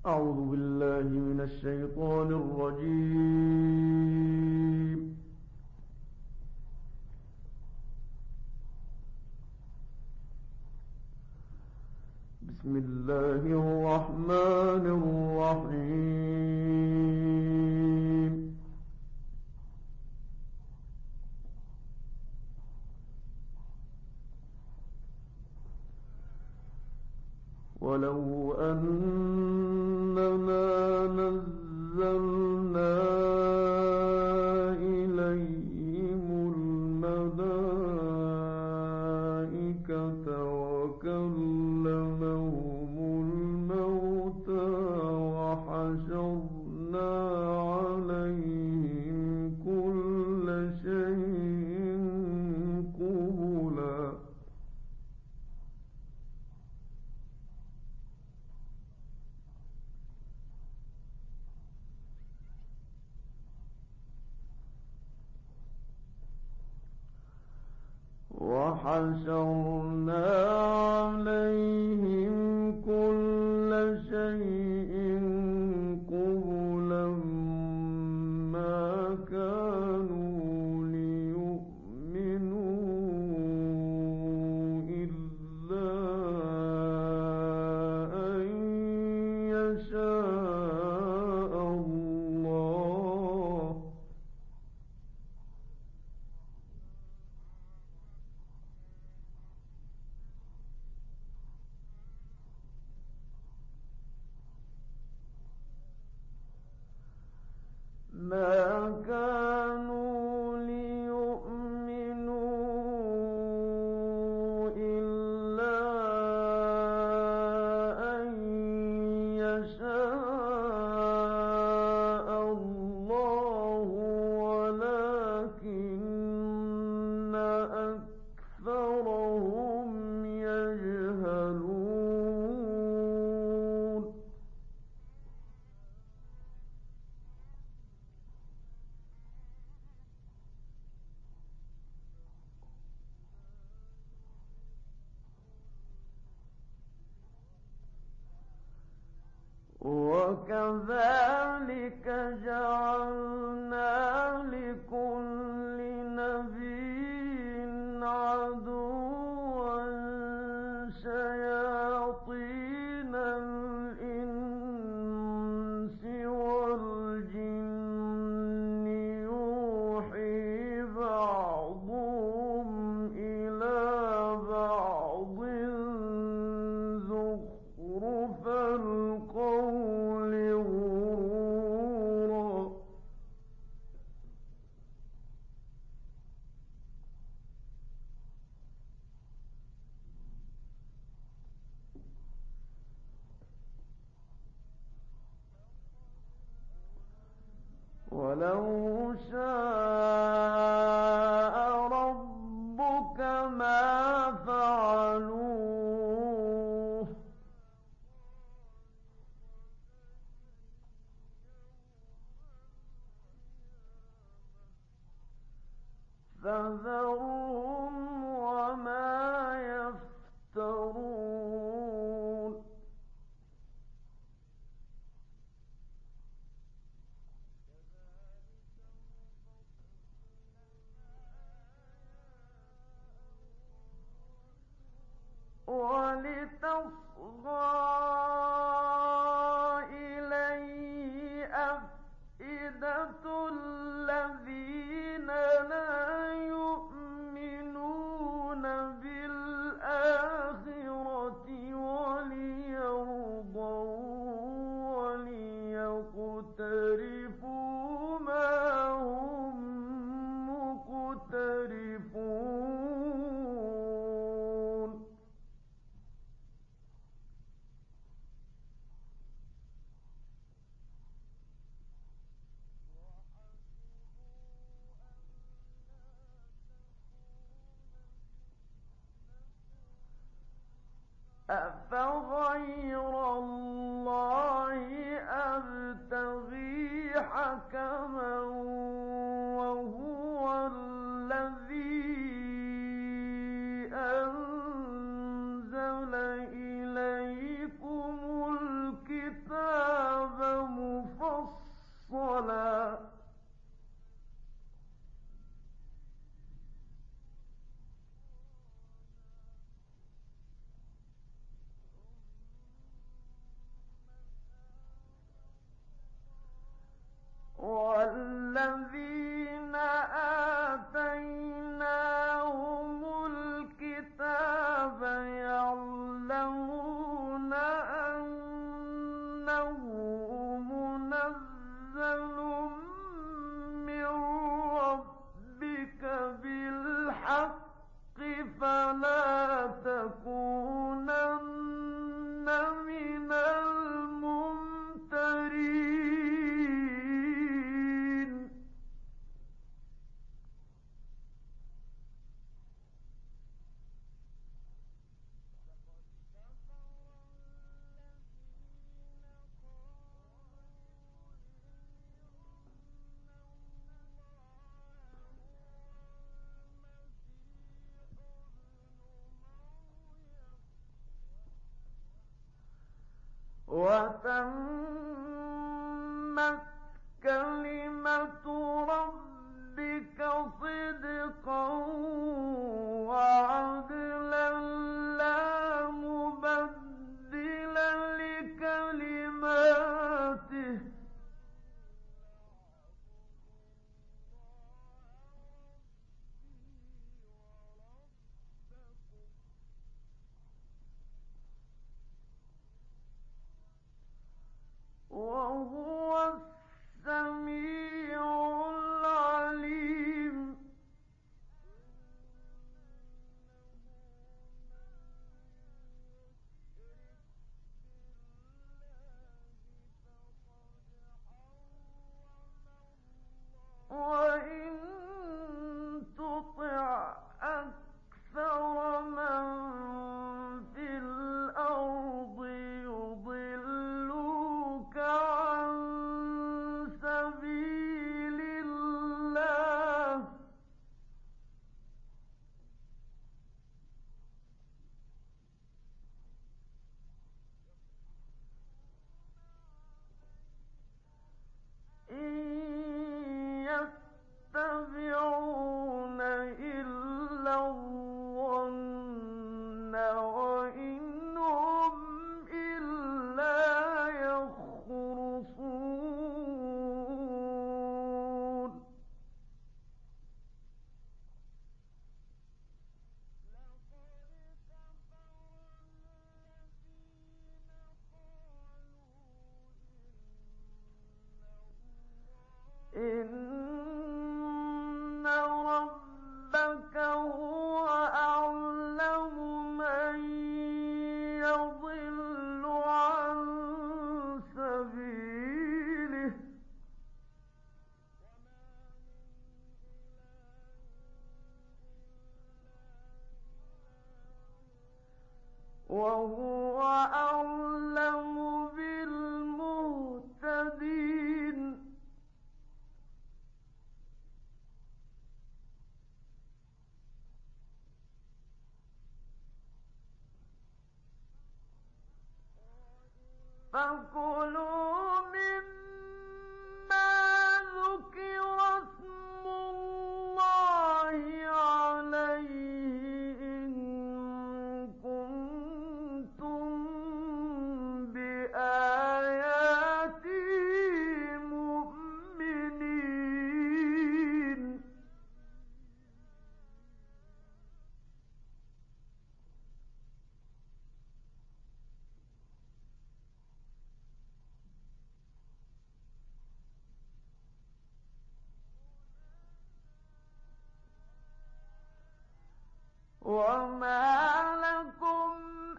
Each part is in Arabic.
أعوذ بالله من الشيطان الرجيم. بسم الله الرحمن الرحيم. ولو أننا نزلنا إليهم الملائكة وكلمهم الموتى وحشرنا عليهم كل شيء قبلا ما كانوا ليؤمنوا إلا أن يشاء الله. ما كانوا ليؤمنوا إلا أن يشاء الله ولكن أكثرهم يجهلون. وكذلك جعلنا لكل نبي عدوا شياطين الإنس والجن يوحي بعضهم إلى بعض زخرف القول غرورا. ولو شاء ربك ما فعلوه فذرهم وما يفترون. الكتاب يعلمون أنه منزل من ربك بالحق فلا تكونن من الممترين. وتمت كلمة ربك صدقا وعدلا لا مبدل لكلماته وهو السميع العليم. وإن تطع أكثر من في الأرض يضلوك عن سبيل الله إن يتبعون إلا الظن وإن هم إلا يخرصون. إن ربك هو أعلم من يضل عن سبيله وهو أعلم بالمهتدين. فكلوا مما ذكر اسم الله عليه إن كنتم بآياته مؤمنين. وما لكم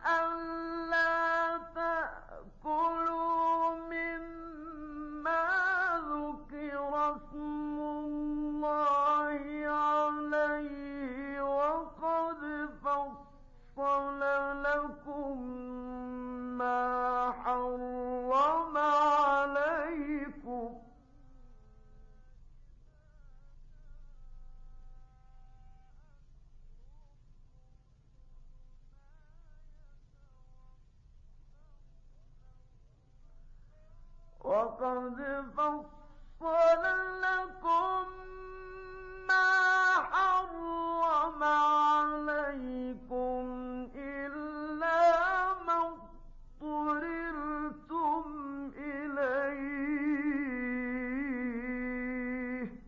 ألا تأكلوا مما ذكر اسم الله عليه وقد فصل لكم ما حرم عليكم وقد فصل لكم ما حرم عليكم إلا ما اضطررتم إليه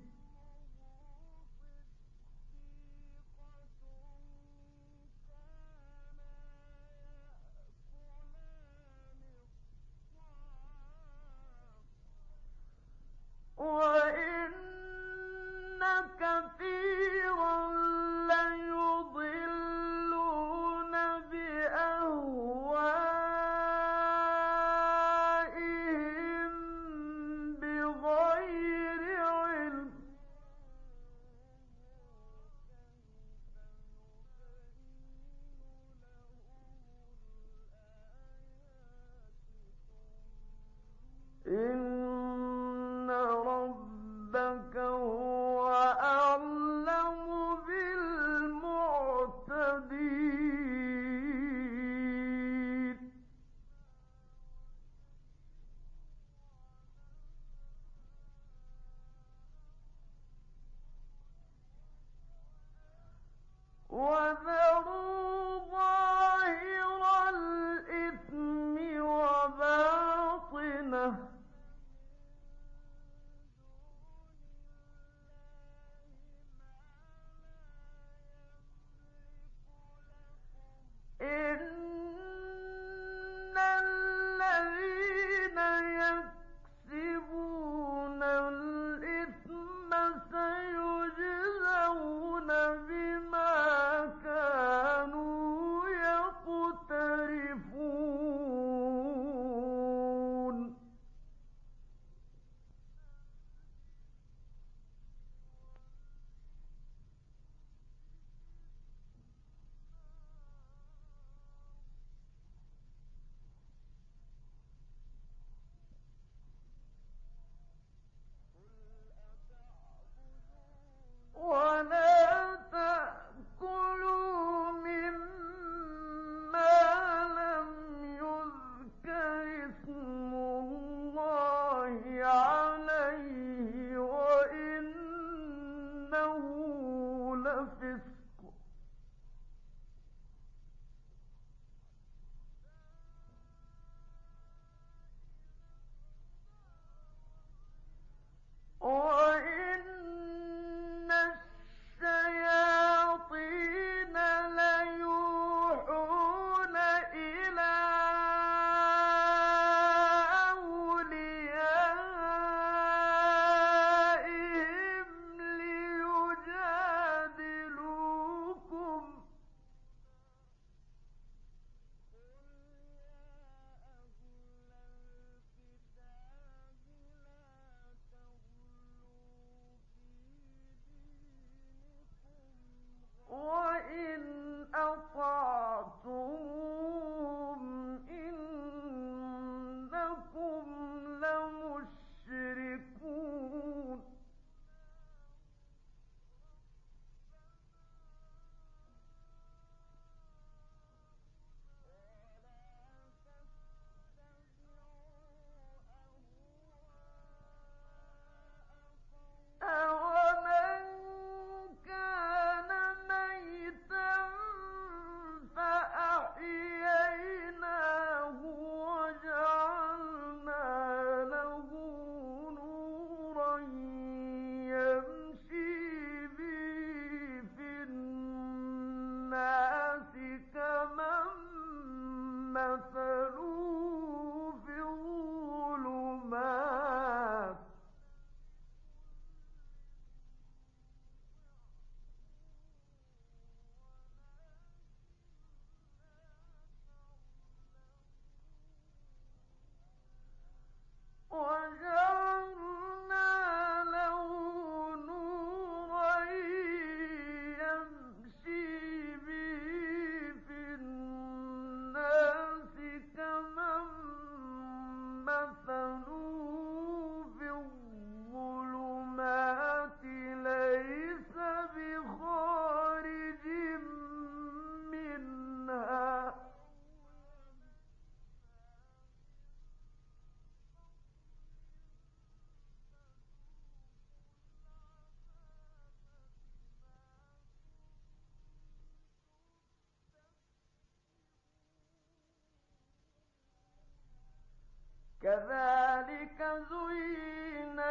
كذلك زين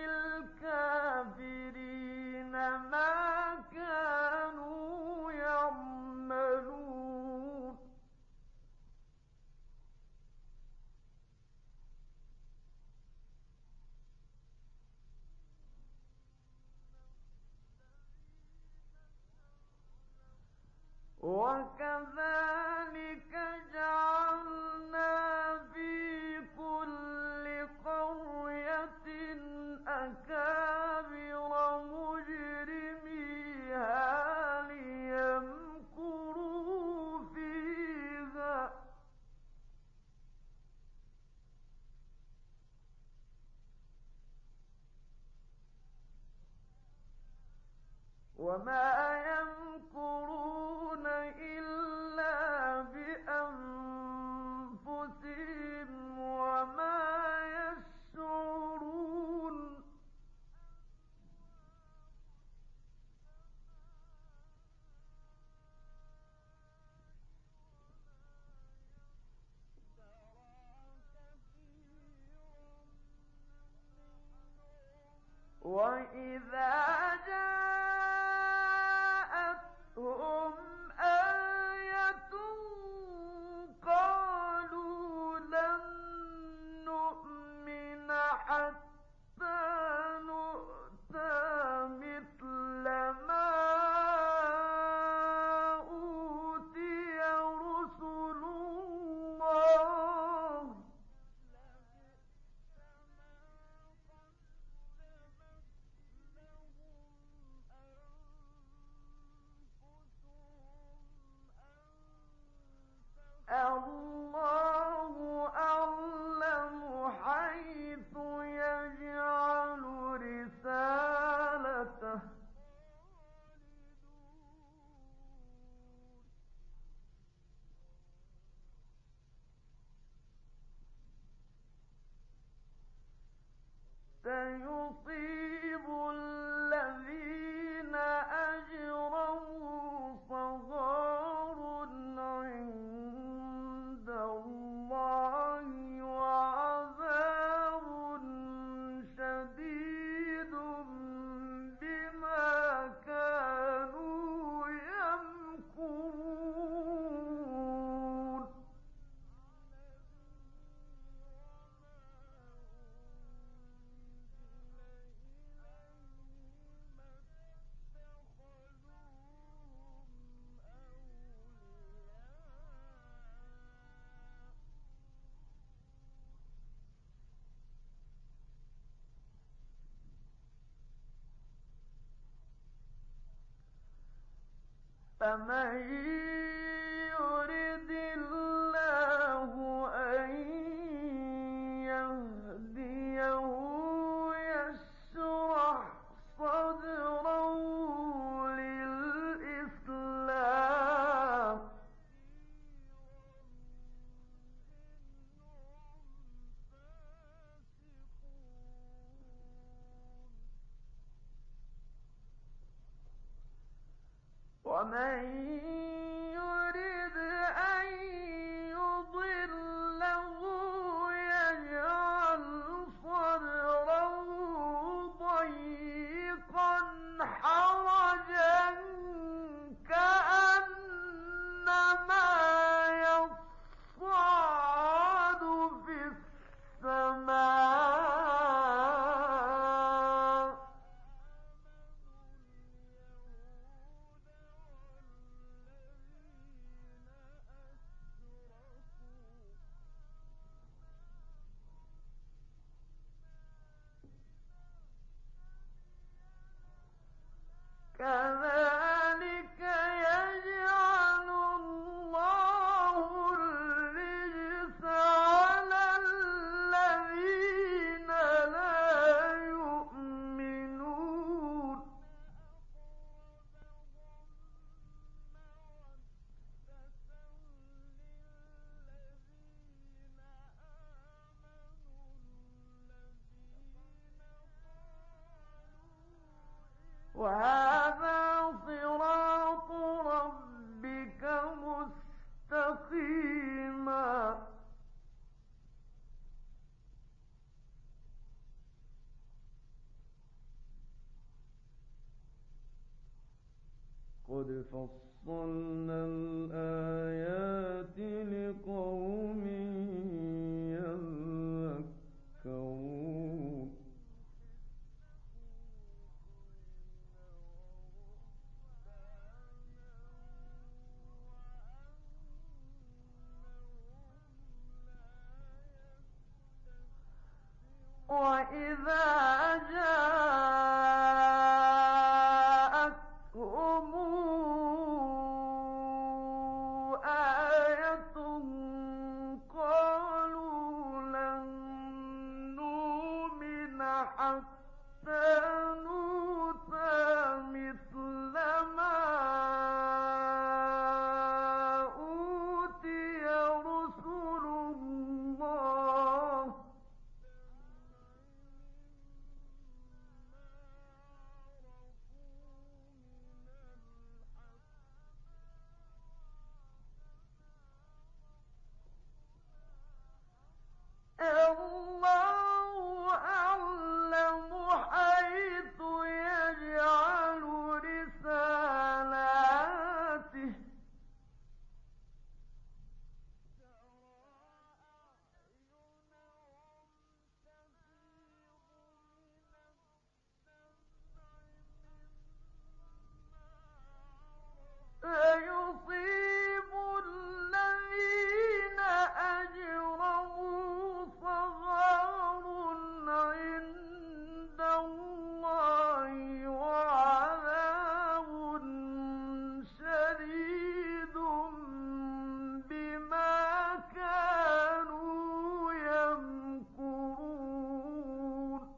للكافرين ما كانوا يعملون وكذلك جعلنا في كل قرية أكابر مجرميها ليمكروا فيها وما يمكرون إلا بأنفسهم وما يشعرون وإذا جاءتهم آية قالوا لن نؤمن حتى نؤتى مثل ما أوتي رسل الله الله أعلم حيث يجعل رسالته سيصيب الذين أجرموا صغار عند الله وعذاب شديد بما كانوا يمكرون فمن يرد الله أن يهديه يشرح صدره للإسلام ومن يرد أن يضله يجعل صدره ضيقا حرجا كأنما يصعد في السماء كذلك يجعل الله الرجس على الذين لا يؤمنون وهذا صراط ربك مستقيما. مستقيما. فصلنا الآيات لقوم يذكرون وإذا جاءتهم آية قالوا لن نؤمن حتى نؤتى مثل ما أوتي رسل الله الله أعلم حيث يجعل رسالاته سيصيب الذين أجرموا صغار عند الله وعذاب شديد بما كانوا يمكرون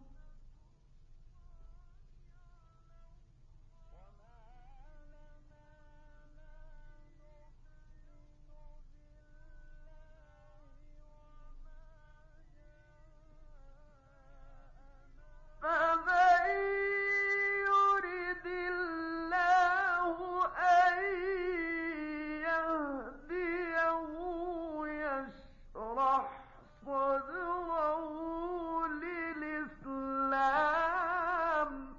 فمن يرد الله أن يهديه يشرح صدره للإسلام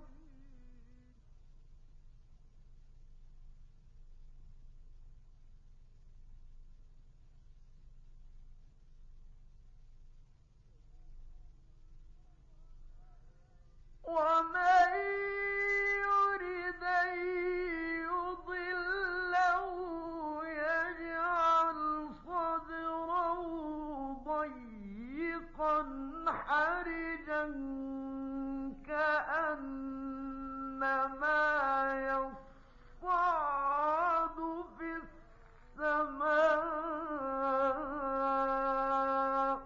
ومن يرد أن يضله يجعل صدره ضيقا حرجا كأنما يصعد في السماء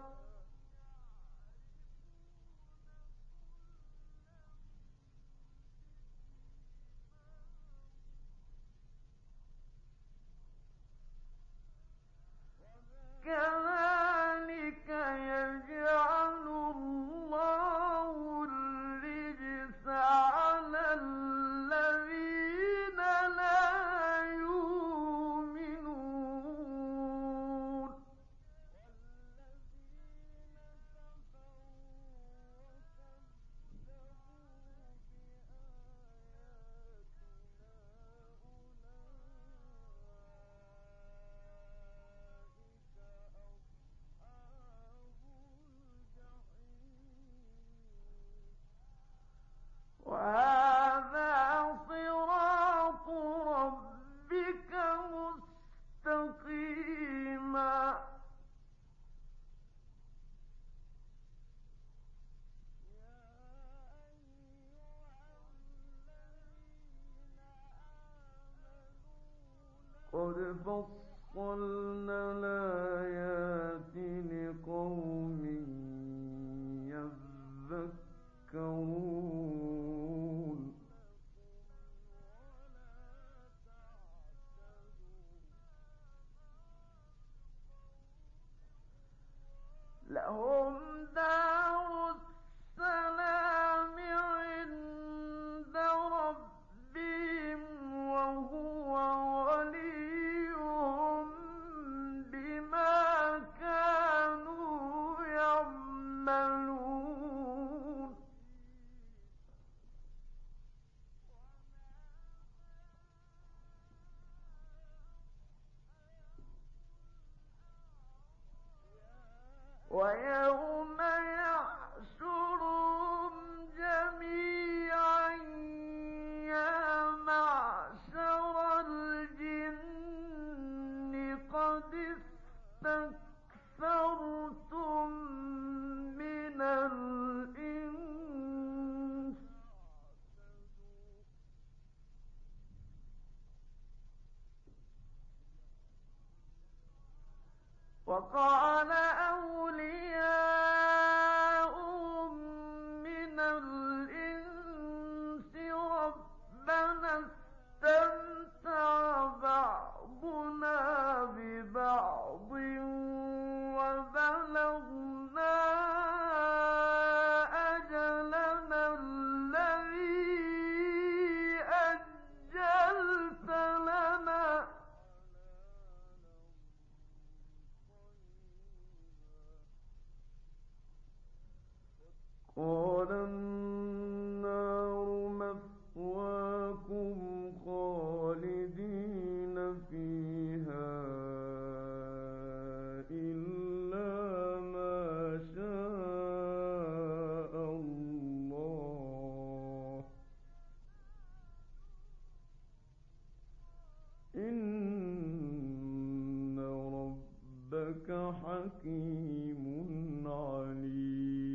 كذلك يجعل الله الرجس على الذين لا يؤمنون وهذا صراط ربك مستقيما قد فصلنا الآيات لقوم يذكرون لهم دار السلام عند ربهم وهو وليهم بما كانوا يعملون اسْتَكْثَرْتُم مِّنَ الْإِنسِ ۖ وَقَالَ أَوْلِيَاؤُهُم مِّنَ الْإِنسِ رَبَّنَا اسْتَمْتَعَ بَعْضُنَا بِبَعْضٍ وَبَلَغْنَا أَجَلَنَا الَّذِي أَجَّلْتَ لَنَا ۚ قَالَ النَّارُ مَثْوَاكُمْ خَالِدِينَ فِيهَا إِلَّا مَا شَاءَ اللَّهُ ۗ إِنَّ رَبَّكَ حَكِيمٌ عَلِيمٌ.